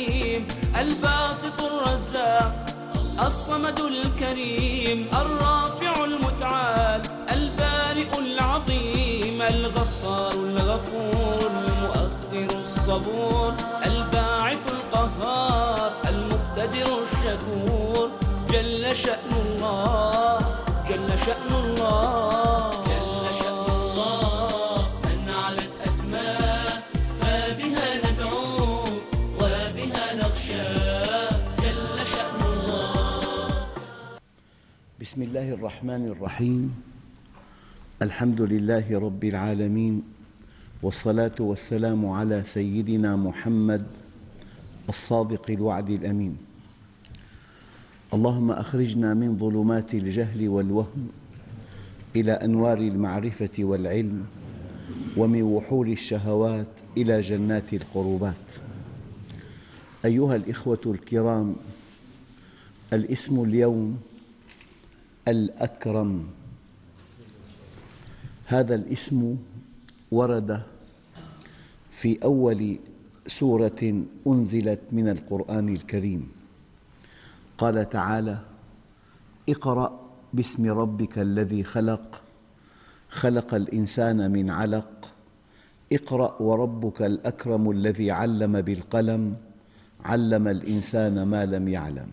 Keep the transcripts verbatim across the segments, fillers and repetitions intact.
الحليم الباسط الرزاق الصمد الكريم الرافع المتعال البارئ العظيم الغفار الغفور المؤخر الصبور الباعث القهار المقتدر الشكور جل شأن الله جل شأن الله جل شأن الله من علت أسماء فبها ندعو وبها نخشى جل شأن الله. بسم الله الرحمن الرحيم. الحمد لله رب العالمين، والصلاة والسلام على سيدنا محمد الصادق الوعد الأمين. اللهم أخرجنا من ظلمات الجهل والوهم إلى أنوار المعرفة والعلم، ومن وحول الشهوات إلى جنات القربات. أيها الإخوة الكرام، الاسم اليوم الأكرم. هذا الاسم ورد في أول سورة أنزلت من القرآن الكريم. قال تعالى: اقرأ باسم ربك الذي خلق خلق الإنسان من علق اقرأ وربك الأكرم الذي علم بالقلم علم الإنسان ما لم يعلم.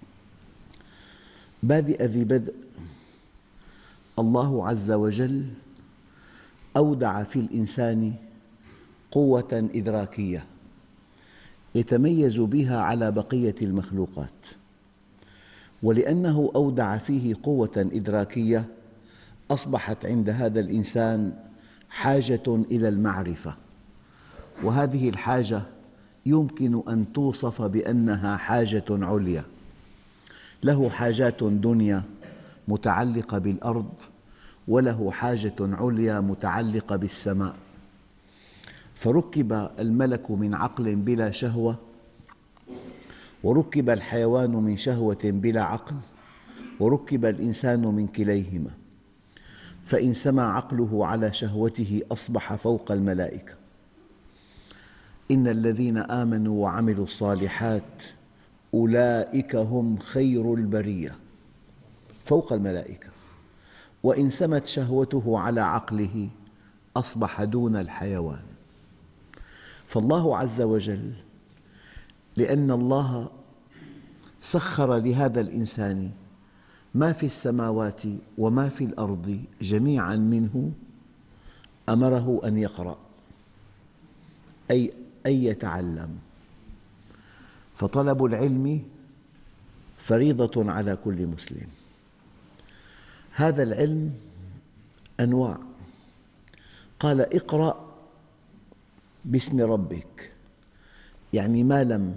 بادئ ذي بدء، الله عز وجل أودع في الإنسان قوة إدراكية يتميز بها على بقية المخلوقات، ولأنه أودع فيه قوة إدراكية أصبحت عند هذا الإنسان حاجة إلى المعرفة، وهذه الحاجة يمكن أن توصف بأنها حاجة عليا. له حاجات دنيا متعلقة بالأرض، وله حاجة عليا متعلقة بالسماء. فركب الملك من عقل بلا شهوة، وركب الحيوان من شهوة بلا عقل، وركب الإنسان من كليهما. فإن سمى عقله على شهوته أصبح فوق الملائكة. إن الذين آمنوا وعملوا الصالحات أولئك هم خير البرية، فوق الملائكة. وإن سمت شهوته على عقله أصبح دون الحيوان. فالله عز وجل، لأن الله سخر لهذا الإنسان ما في السماوات وما في الأرض جميعاً منه، أمره أن يقرأ، أي أن يتعلم. فطلب العلم فريضة على كل مسلم. هذا العلم أنواع. قال: اقرأ باسم ربك، يعني ما لم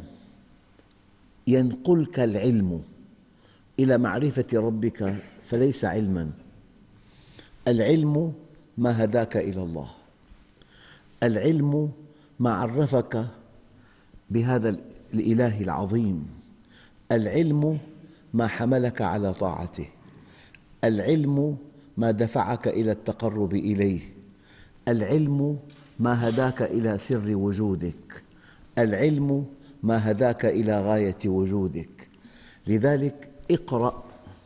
ينقلك العلم إلى معرفة ربك فليس علماً. العلم ما هداك إلى الله، العلم ما عرفك بهذا الإله العظيم، العلم ما حملك على طاعته، العلم ما دفعك إلى التقرب إليه، العلم ما هداك إلى سر وجودك، العلم ما هداك إلى غاية وجودك. لذلك اقرأ.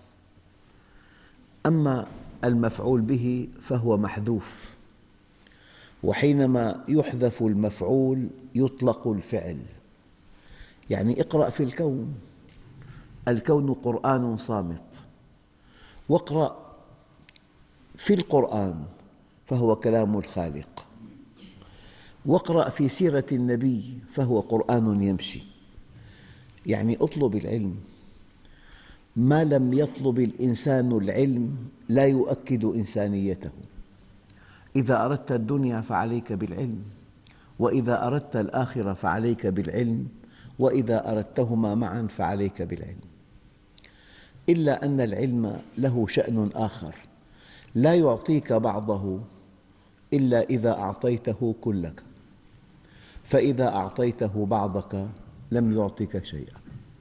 أما المفعول به فهو محذوف، وحينما يحذف المفعول يطلق الفعل. يعني اقرأ في الكون، الكون قرآن صامت، واقرأ في القرآن فهو كلام الخالق، واقرأ في سيرة النبي فهو قرآن يمشي. يعني اطلب العلم. ما لم يطلب الإنسان العلم لا يؤكد إنسانيته. إذا أردت الدنيا فعليك بالعلم، وإذا أردت الآخرة فعليك بالعلم، وإذا أردتهما معاً فعليك بالعلم. إلا أن العلم له شأن آخر، لا يعطيك بعضه إلا إذا أعطيته كلك، فإذا أعطيته بعضك لم يعطك شيئاً.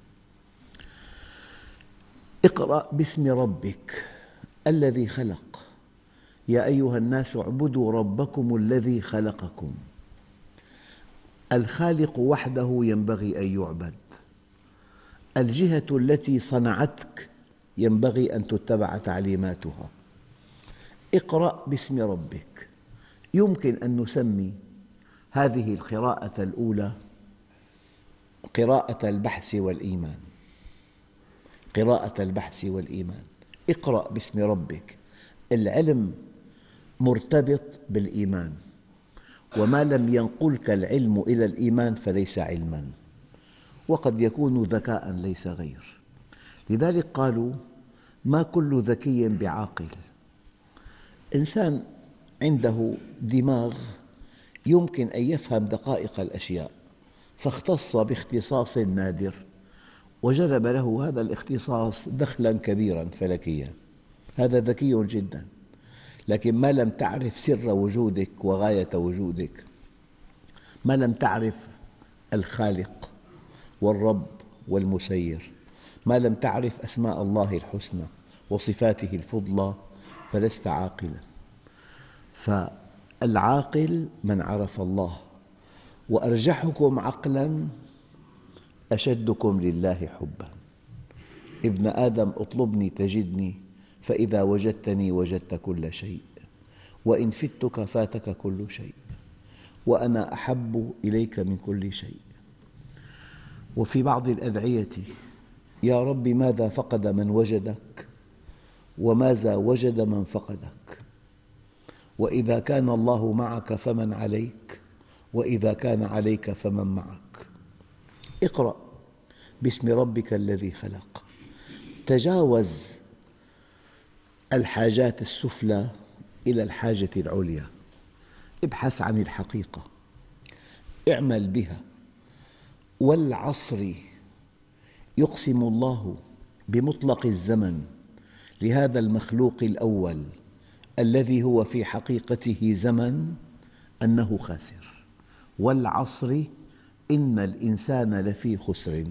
اقرأ باسم ربك الذي خلق. يا أيها الناس اعبدوا ربكم الذي خلقكم. الخالق وحده ينبغي أن يعبد، الجهة التي صنعتك ينبغي أن تتبع تعليماتها. اقرأ باسم ربك. يمكن أن نسمي هذه القراءة الأولى قراءة البحث والإيمان، قراءة البحث والإيمان. اقرأ باسم ربك. العلم مرتبط بالإيمان، وما لم ينقلك العلم إلى الإيمان فليس علماً، وقد يكون ذكاء ليس غير. لذلك قالوا ما كل ذكي بعاقل. إنسان عنده دماغ يمكن أن يفهم دقائق الأشياء، فاختص باختصاص نادر وجلب له هذا الاختصاص دخلاً كبيراً فلكياً، هذا ذكي جداً. لكن ما لم تعرف سر وجودك وغاية وجودك، ما لم تعرف الخالق والرب والمسير، ما لم تعرف أسماء الله الحسنى وصفاته الفضلى، فلست عاقلاً. فالعاقل من عرف الله، وأرجحكم عقلاً أشدكم لله حباً. ابن آدم اطلبني تجدني، فإذا وجدتني وجدت كل شيء، وإن فتك فاتك كل شيء، وأنا أحب إليك من كل شيء. وفي بعض الأدعية: يا رب ماذا فقد من وجدك، وماذا وجد من فقدك، وإذا كان الله معك فمن عليك، وإذا كان عليك فمن معك. اقرأ باسم ربك الذي خلق. تجاوز الحاجات السفلى إلى الحاجة العليا. ابحث عن الحقيقة، اعمل بها. والعصر يقسم الله بمطلق الزمن لهذا المخلوق الأول الذي هو في حقيقته زمن أنه خاسر. والعصر إن الإنسان لفي خسر.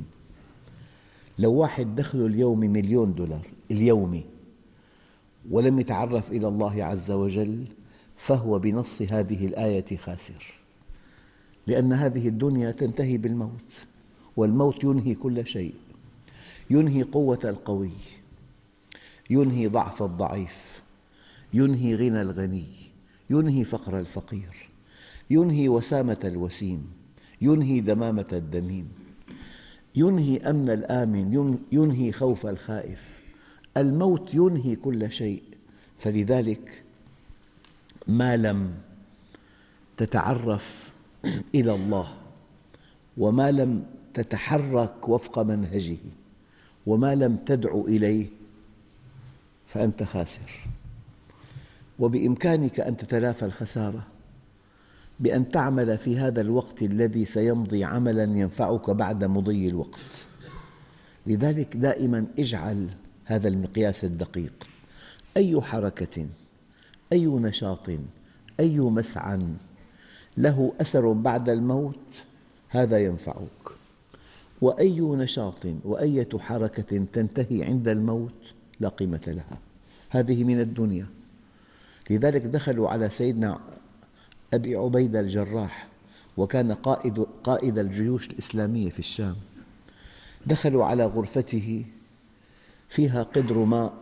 لو واحد دخله اليوم مليون دولار اليومي ولم يتعرف إلى الله عز وجل، فهو بنص هذه الآية خاسر، لأن هذه الدنيا تنتهي بالموت، والموت ينهي كل شيء، ينهي قوة القوي، ينهي ضعف الضعيف، ينهي غنى الغني، ينهي فقر الفقير، ينهي وسامة الوسيم، ينهي دمامة الدميم، ينهي أمن الآمن، ينهي خوف الخائف. الموت ينهي كل شيء. فلذلك ما لم تتعرف إلى الله، وما لم تتحرك وفق منهجه، وما لم تدعو إليه، فأنت خاسر. وبإمكانك أن تتلافى الخسارة بأن تعمل في هذا الوقت الذي سيمضي عملاً ينفعك بعد مضي الوقت. لذلك دائماً اجعل هذا المقياس الدقيق: أي حركة، أي نشاط، أي مسعى له أثر بعد الموت هذا ينفعك، وأي نشاط وأية حركة تنتهي عند الموت لا قيمة لها. هذه من الدنيا. لذلك دخلوا على سيدنا أبي عبيدة الجراح، وكان قائد, قائد الجيوش الإسلامية في الشام. دخلوا على غرفته فيها قدر ماء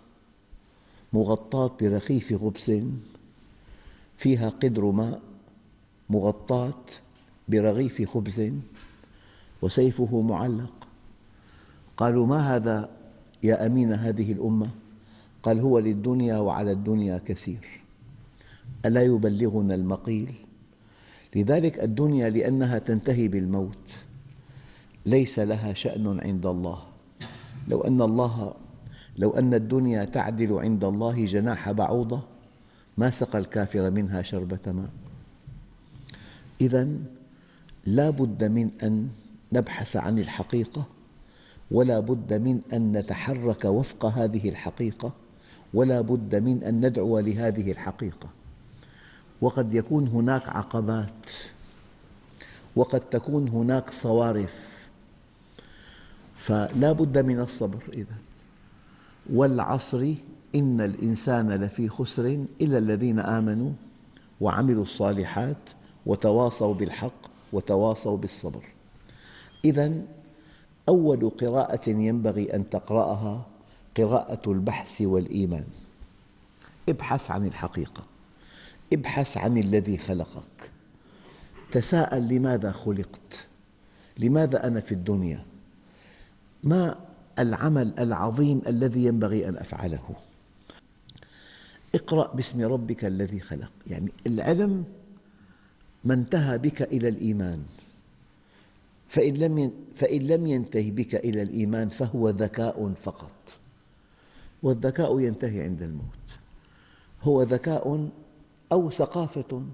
مغطاة برغيف خبز، فيها قدر ماء مغطاة برغيف خبز، وسيفه معلق. قالوا: ما هذا يا أمين هذه الأمة؟ قال: هو للدنيا وعلى الدنيا كثير، ألا يبلغنا المقيل؟ لذلك الدنيا لأنها تنتهي بالموت ليس لها شأن عند الله. لو أن الله لو أن الدنيا تعدل عند الله جناح بعوضة ما سقى الكافر منها شربة ماء. إذن لا بد من أن نبحث عن الحقيقة، ولا بد من أن نتحرك وفق هذه الحقيقة، ولا بد من أن ندعو لهذه الحقيقة. وقد يكون هناك عقبات، وقد تكون هناك صوارف، فلا بد من الصبر. إذن والعصر إن الإنسان لفي خسر إلا الذين آمنوا وعملوا الصالحات وتواصوا بالحق وتواصوا بالصبر. إذن أول قراءة ينبغي أن تقرأها قراءة البحث والإيمان. ابحث عن الحقيقة، ابحث عن الذي خلقك، تساءل: لماذا خلقت؟ لماذا أنا في الدنيا؟ ما العمل العظيم الذي ينبغي أن أفعله؟ اقرأ باسم ربك الذي خلق. يعني العلم ما انتهى بك إلى الإيمان، فإن لم فإن لم ينتهي بك إلى الإيمان فهو ذكاء فقط، والذكاء ينتهي عند الموت. هو ذكاء أو ثقافة.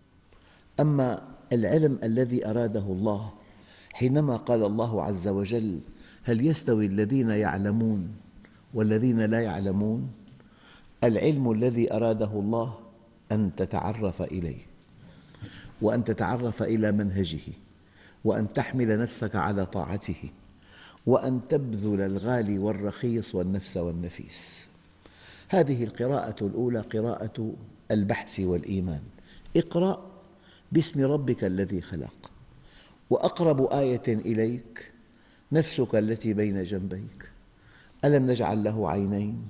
أما العلم الذي أراده الله حينما قال الله عز وجل: هل يستوي الذين يعلمون والذين لا يعلمون؟ العلم الذي أراده الله أن تتعرف إليه، وأن تتعرف إلى منهجه، وأن تحمل نفسك على طاعته، وأن تبذل الغالي والرخيص والنفس والنفيس. هذه القراءة الأولى قراءة البحث والإيمان. اقرأ باسم ربك الذي خلق. وأقرب آية إليك نفسك التي بين جنبيك. ألم نجعل له عينين؟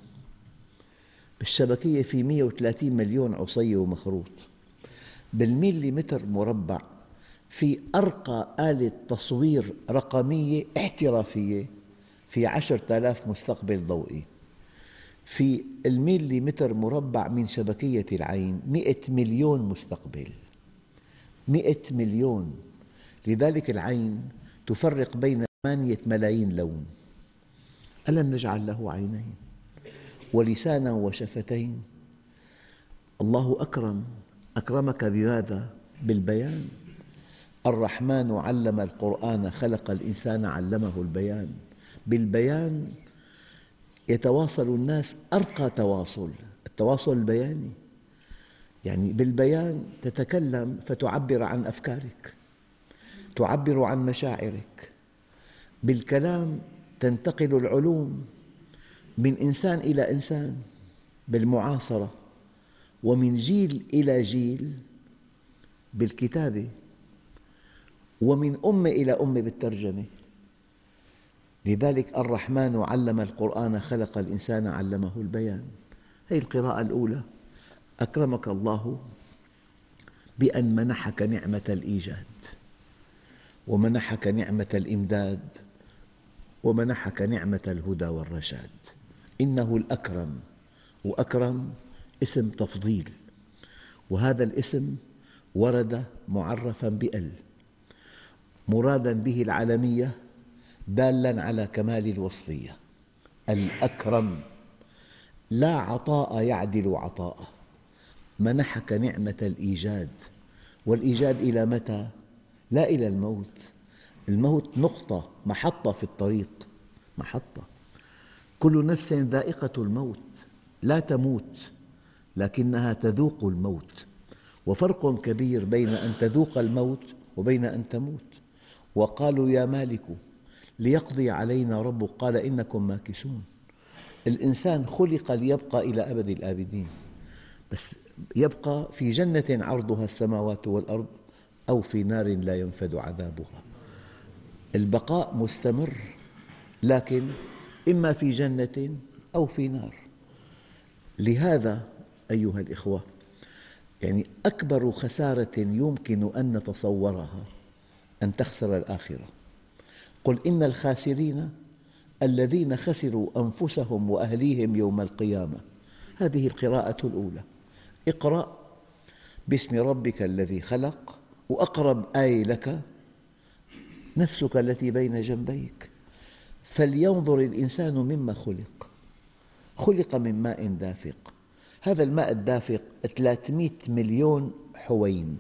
بالشبكية في مئة وثلاثين مليون عصي ومخروط. بالمليمتر مربع في أرقى آلة تصوير رقمية احترافية في عشرة آلاف مستقبل ضوئي. في المليمتر مربع من شبكية العين مئة مليون مستقبل، مئة مليون. لذلك العين تفرق بين ثمانية ملايين لون. ألم نجعل له عينين ولسانا وشفتين؟ الله أكرم، أكرمك بماذا؟ بالبيان. الرحمن علم القرآن خلق الإنسان علمه البيان. بالبيان يتواصل الناس أرقى تواصل، التواصل البياني. يعني بالبيان تتكلم فتعبر عن أفكارك، تعبر عن مشاعرك. بالكلام تنتقل العلوم من إنسان إلى إنسان بالمعاصرة، ومن جيل إلى جيل بالكتابة، ومن أمة إلى أمة بالترجمة. لذلك الرحمن علم القرآن خلق الإنسان علمه البيان. هذه القراءة الأولى. أكرمك الله بأن منحك نعمة الإيجاد، ومنحك نعمة الإمداد، ومنحك نعمة الهدى والرشاد. إنه الأكرم، وأكرم اسم تفضيل، وهذا الاسم ورد معرفاً بأل، مرادا به العالمية دالاً على كمال الوصفية. الأكرم، لا عطاء يعدل عطاءه. منحك نعمة الإيجاد، والإيجاد إلى متى؟ لا إلى الموت. الموت نقطة، محطة في الطريق، محطة. كل نفس ذائقة الموت، لا تموت لكنها تذوق الموت. وفرق كبير بين أن تذوق الموت وبين أن تموت. وقالوا يا مالك ليقضي علينا ربك قال إنكم ماكثون. الإنسان خلق ليبقى إلى أبد الآبدين، بس يبقى في جنة عرضها السماوات والأرض أو في نار لا ينفد عذابها. البقاء مستمر، لكن إما في جنة أو في نار. لهذا أيها الإخوة، يعني أكبر خسارة يمكن أن نتصورها أن تخسر الآخرة. قل إن الخاسرين الذين خسروا أنفسهم وأهليهم يوم القيامة. هذه القراءة الأولى. اقرأ باسم ربك الذي خلق، وأقرب آية لك نفسك التي بين جنبيك. فلينظر الإنسان مما خلق. خلق من ماء دافق. هذا الماء الدافق ثلاثمئة مليون حوين،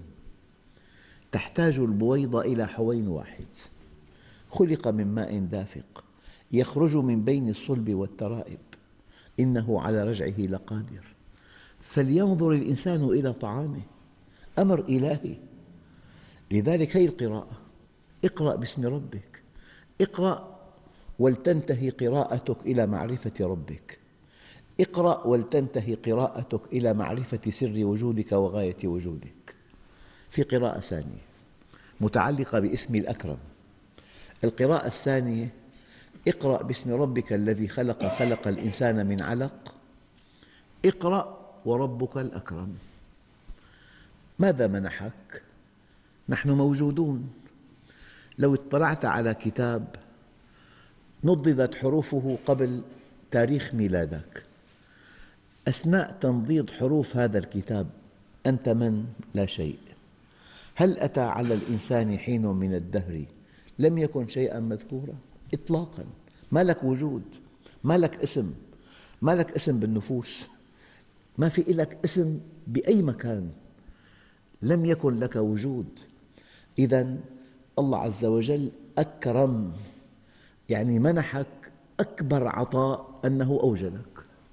تحتاج البويضة إلى حوين واحد. خلق من ماء دافق يخرج من بين الصلب والترائب، إنه على رجعه لقادر. فلينظر الإنسان إلى طعامه، أمر إلهي. لذلك هذه القراءة. اقرأ باسم ربك. اقرأ ولتنتهي قراءتك إلى معرفة ربك. اقرأ ولتنتهي قراءتك إلى معرفة سر وجودك وغاية وجودك. في قراءة ثانية: متعلقة باسم الأكرم. القراءة الثانية: اقرأ باسم ربك الذي خلق خلق الإنسان من علق اقرأ وربك الأكرم. ماذا منحك؟ نحن موجودون. لو اطلعت على كتاب نضدت حروفه قبل تاريخ ميلادك، أثناء تنضيد حروف هذا الكتاب أنت من؟ لا شيء. هل أتى على الإنسان حين من الدهر لم يكن شيئا مذكورا؟ إطلاقا. ما لك وجود، ما لك اسم، ما لك اسم بالنفوس، ما في لك اسم بأي مكان، لم يكن لك وجود. إذن الله عز وجل أكرم، يعني منحك أكبر عطاء أنه أوجدك.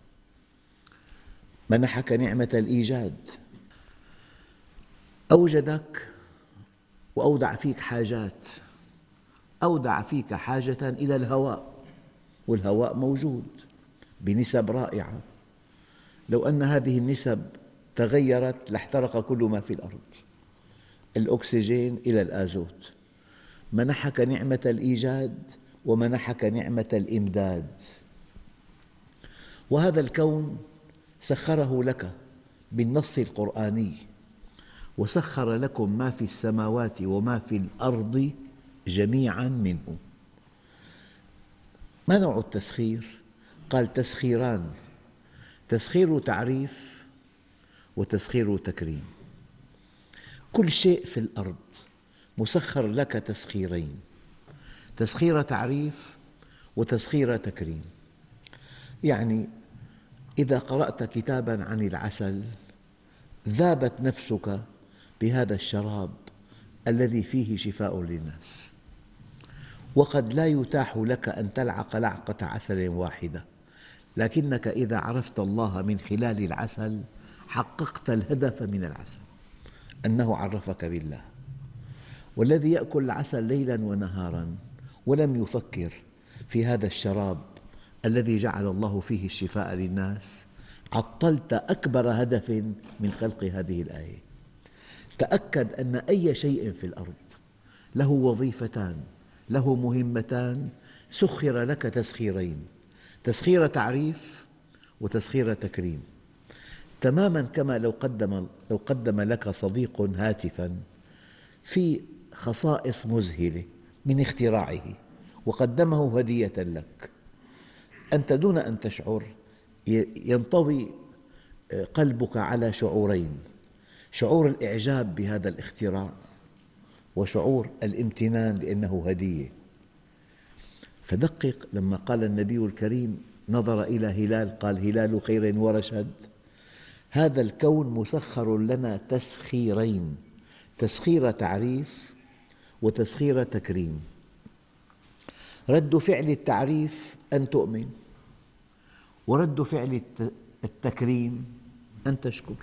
منحك نعمة الإيجاد، أوجدك وأودع فيك حاجات. أودع فيك حاجة إلى الهواء، والهواء موجود بنسب رائعة. لو أن هذه النسب تغيرت لاحترق كل ما في الأرض، الأكسجين إلى الآزوت. منحك نعمة الإيجاد ومنحك نعمة الإمداد، وهذا الكون سخره لك بالنص القرآني: وسخر لكم ما في السماوات وما في الأرض جميعاً منه. ما نوع التسخير؟ قال تسخيران: تسخير تعريف وتسخير تكريم. كل شيء في الأرض مسخر لك تسخيرين: تسخير تعريف وتسخير تكريم. يعني إذا قرأت كتاباً عن العسل ذابت نفسك بهذا الشراب الذي فيه شفاء للناس، وقد لا يتاح لك أن تلعق لعقة عسل واحدة، لكنك إذا عرفت الله من خلال العسل حققت الهدف من العسل، أنه عرفك بالله. والذي يأكل العسل ليلاً ونهاراً ولم يفكر في هذا الشراب الذي جعل الله فيه الشفاء للناس، عطلت أكبر هدف من خلق هذه الآية. تأكد أن أي شيء في الأرض له وظيفتان، له مهمتان، سخر لك تسخيرين: تسخير تعريف وتسخير تكريم. تماماً كما لو قدم, لو قدم لك صديق هاتفاً في خصائص مذهلة من اختراعه وقدمه هدية لك، أنت دون أن تشعر ينطوي قلبك على شعورين: شعور الإعجاب بهذا الاختراع وشعور الامتنان لأنه هدية. فدقق لما قال النبي الكريم نظر إلى هلال قال: هلال خير ورشد. هذا الكون مسخر لنا تسخيرين: تسخير تعريف وتسخير تكريم. رد فعل التعريف أن تؤمن، ورد فعل التكريم أن تشكر.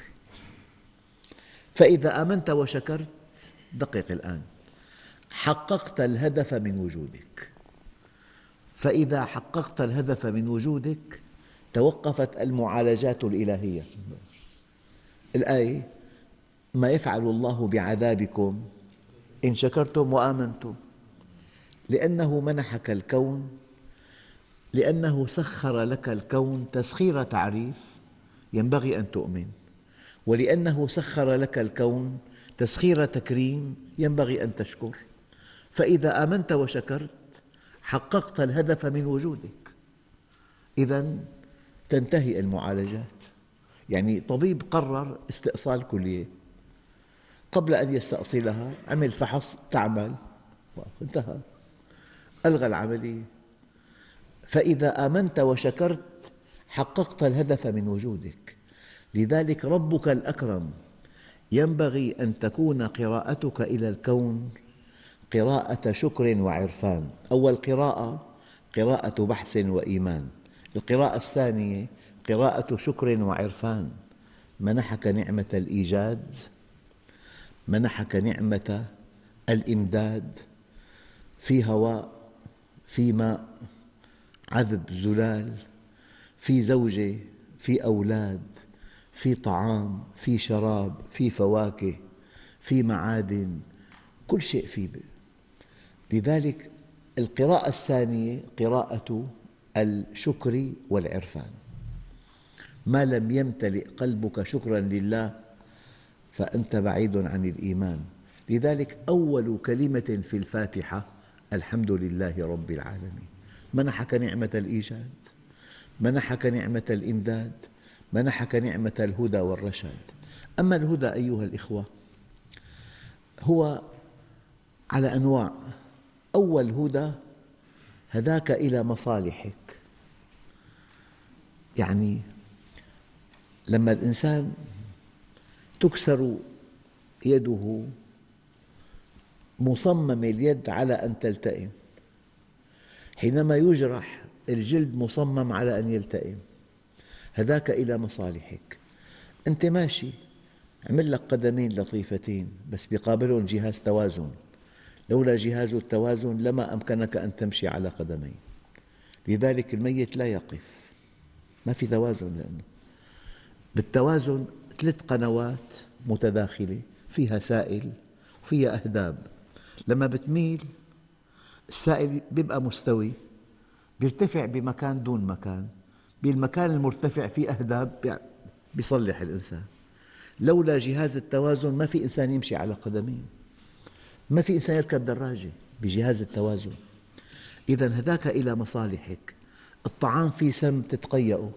فإذا آمنت وشكرت، دقق الآن، حققت الهدف من وجودك. فإذا حققت الهدف من وجودك توقفت المعالجات الإلهية. الآية: ما يفعل الله بعذابكم إن شكرتم وآمنتم. لأنه منحك الكون، لأنه سخر لك الكون تسخير تعريف ينبغي أن تؤمن، ولأنه سخر لك الكون تسخير تكريم ينبغي أن تشكر. فإذا آمنت وشكرت حققت الهدف من وجودك. إذن تنتهي المعالجات. يعني طبيب قرر استئصال كلية، قبل أن يستأصلها عمل فحص تعمل، انتهى، ألغى العملية. فإذا آمنت وشكرت حققت الهدف من وجودك. لذلك ربك الأكرم ينبغي أن تكون قراءتك إلى الكون قراءة شكر وعرفان. أول قراءة قراءة بحث وإيمان، القراءة الثانية قراءة شكر وعرفان. منحك نعمة الإيجاد، منحك نعمة الإمداد، في هواء، في ماء، عذب زلال، في زوجة، في أولاد، في طعام، في شراب، في فواكه، في معادن، كل شيء فيه. لذلك القراءة الثانية قراءة الشكر والعرفان. ما لم يمتلئ قلبك شكرا لله فأنت بعيد عن الإيمان. لذلك أول كلمة في الفاتحة الحمد لله رب العالمين. منحك نعمة الإيجاد، منحك نعمة الإمداد، منحك نعمة الهدى والرشاد. أما الهدى أيها الإخوة هو على أنواع. أول هدى هداك إلى مصالحك. يعني لما الإنسان تكسر يده مصمم اليد على أن تلتئم، حينما يجرح الجلد مصمم على أن يلتئم، هداك إلى مصالحك. أنت ماشي عمل لك قدمين لطيفتين بس بيقابلهم جهاز توازن، لولا جهاز التوازن لما أمكنك أن تمشي على قدمين. لذلك الميت لا يقف، ما في توازن، لأنه بالتوازن ثلاث قنوات متداخلة فيها سائل وفيها أهداب. لما بتميل السائل بيبقى مستوي، بيرتفع بمكان دون مكان، بالمكان المرتفع فيه أهداب بيصلح الإنسان. لولا جهاز التوازن ما في إنسان يمشي على قدمين، ما في إنسان يركب دراجة بجهاز التوازن. إذن هداك إلى مصالحك. الطعام فيه سم تتقيأه،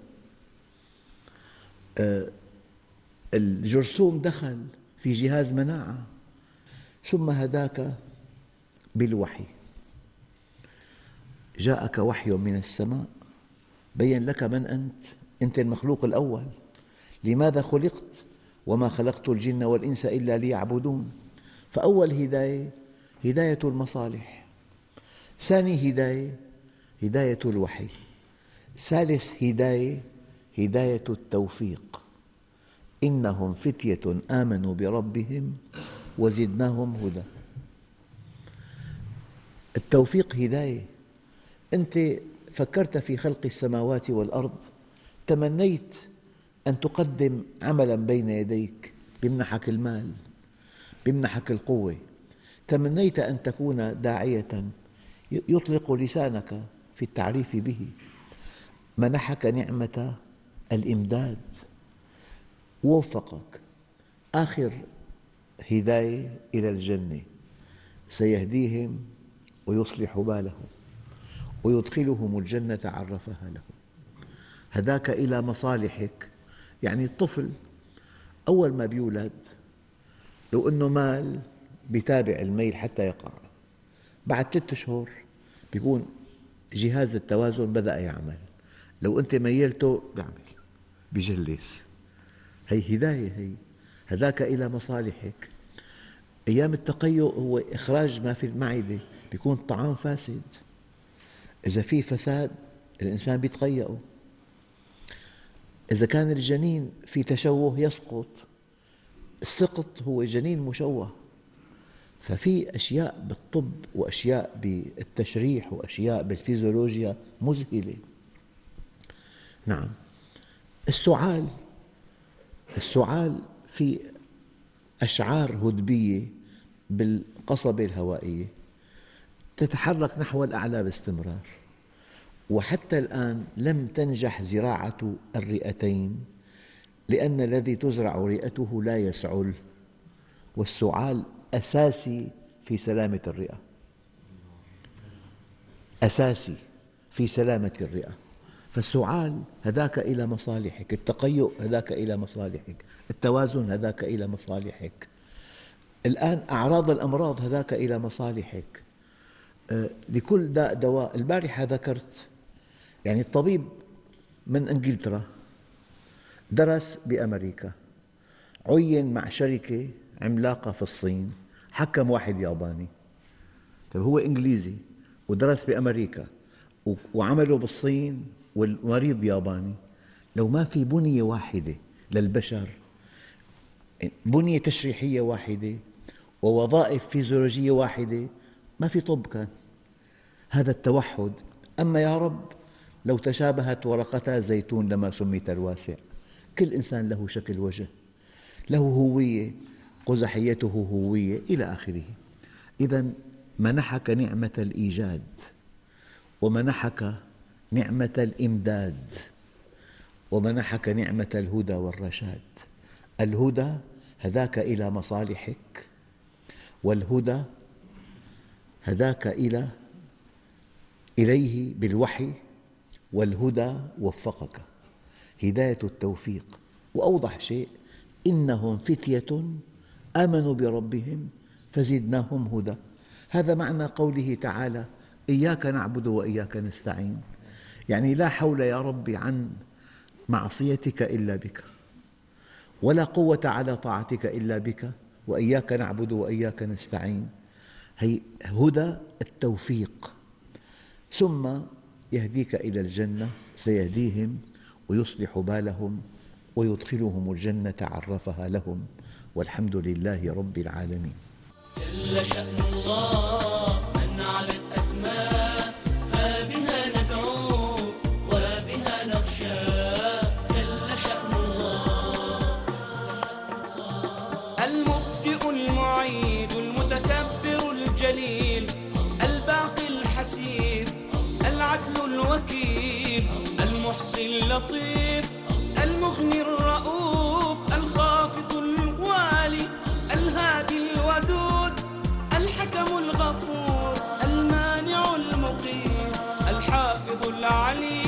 الجرثوم دخل في جهاز مناعة. ثم هداك بالوحي، جاءك وحي من السماء بين لك من أنت. أنت المخلوق الأول، لماذا خلقت؟ وما خلقت الجن والإنس إلا ليعبدون. فأول هداية هداية المصالح، ثاني هداية هداية الوحي، ثالث هداية هداية التوفيق. إنهم فتية آمنوا بربهم وزدناهم هدى. التوفيق هداية. أنت فكرت في خلق السماوات والأرض، تمنيت أن تقدم عملاً بين يديك، بيمنحك المال، بيمنحك القوة. تمنيت أن تكون داعية يطلق لسانك في التعريف به، منحك نعمة الإمداد، ووفقك. آخر هداية إلى الجنة، سيهديهم ويصلح بالهم ويدخلهم الجنة عرفها لهم. هداك إلى مصالحك. يعني الطفل أول ما بيولد لو أنه مال بيتابع الميل حتى يقع، بعد ثلاثة أشهر بيكون جهاز التوازن بدأ يعمل. لو أنت ميلته بيعمل، بيجلس. هي هداية، هي هداك إلى مصالحك. أيام التقيؤ هو إخراج ما في المعدة، بيكون الطعام فاسد، إذا في فساد الإنسان بيتقيأ. إذا كان الجنين في تشوه يسقط، السقط هو جنين مشوه. ففي أشياء بالطب وأشياء بالتشريح وأشياء بالفيزيولوجيا مذهلة. نعم. السعال، السعال في أشعار هدبية بالقصبة الهوائية تتحرك نحو الأعلى باستمرار. وحتى الآن لم تنجح زراعة الرئتين، لأن الذي تزرع رئته لا يسعل، والسعال أساسي في سلامة الرئة، أساسي في سلامة الرئة. فالسعال هداك إلى مصالحك، التقيؤ هداك إلى مصالحك، التوازن هداك إلى مصالحك. الآن أعراض الأمراض هداك إلى مصالحك. لكل داء دواء. البارحة ذكرت يعني الطبيب من إنجلترا درس بأمريكا، عين مع شركة عملاقة في الصين، حكم واحد ياباني. طيب هو إنجليزي ودرس بأمريكا وعمله بالصين والمريض ياباني. لو ما في بنية واحدة للبشر، بنية تشريحية واحدة ووظائف فيزيولوجية واحدة، ما في طب كان. هذا التوحد. أما يا رب لو تشابهت ورقتا زيتون لما سميت الواسع. كل إنسان له شكل وجه، له هوية، قزحيته هوية إلى آخره. إذن منحك نعمة الإيجاد، ومنحك نعمة الإمداد، ومنحك نعمة الهدى والرشاد. الهدى هداك إلى مصالحك، والهدى هداك إلى إليه بالوحي، والهدى وفقك، هداية التوفيق. وأوضح شيء: إنهم فتية آمنوا بربهم فزدناهم هدى. هذا معنى قوله تعالى: إياك نعبد وإياك نستعين، يعني لا حول يا ربي عن معصيتك إلا بك، ولا قوة على طاعتك إلا بك، وإياك نعبد وإياك نستعين. هي هدى التوفيق. ثم يهديك إلى الجنة، سيهديهم ويصلح بالهم ويدخلهم الجنة عرفها لهم، والحمد لله رب العالمين. جل شأن الله من علت أسماء، فبها ندعو وبها نخشى. جل شأن الله المبدئ المعيد المتكبر الجليل، الباقي الحسيب العدل الوكيل، المحصي اللطيف المغني الرؤوف، الخافض الوالي الهادي الودود، الحكم الغفور المانع المقيت، الحافظ العليم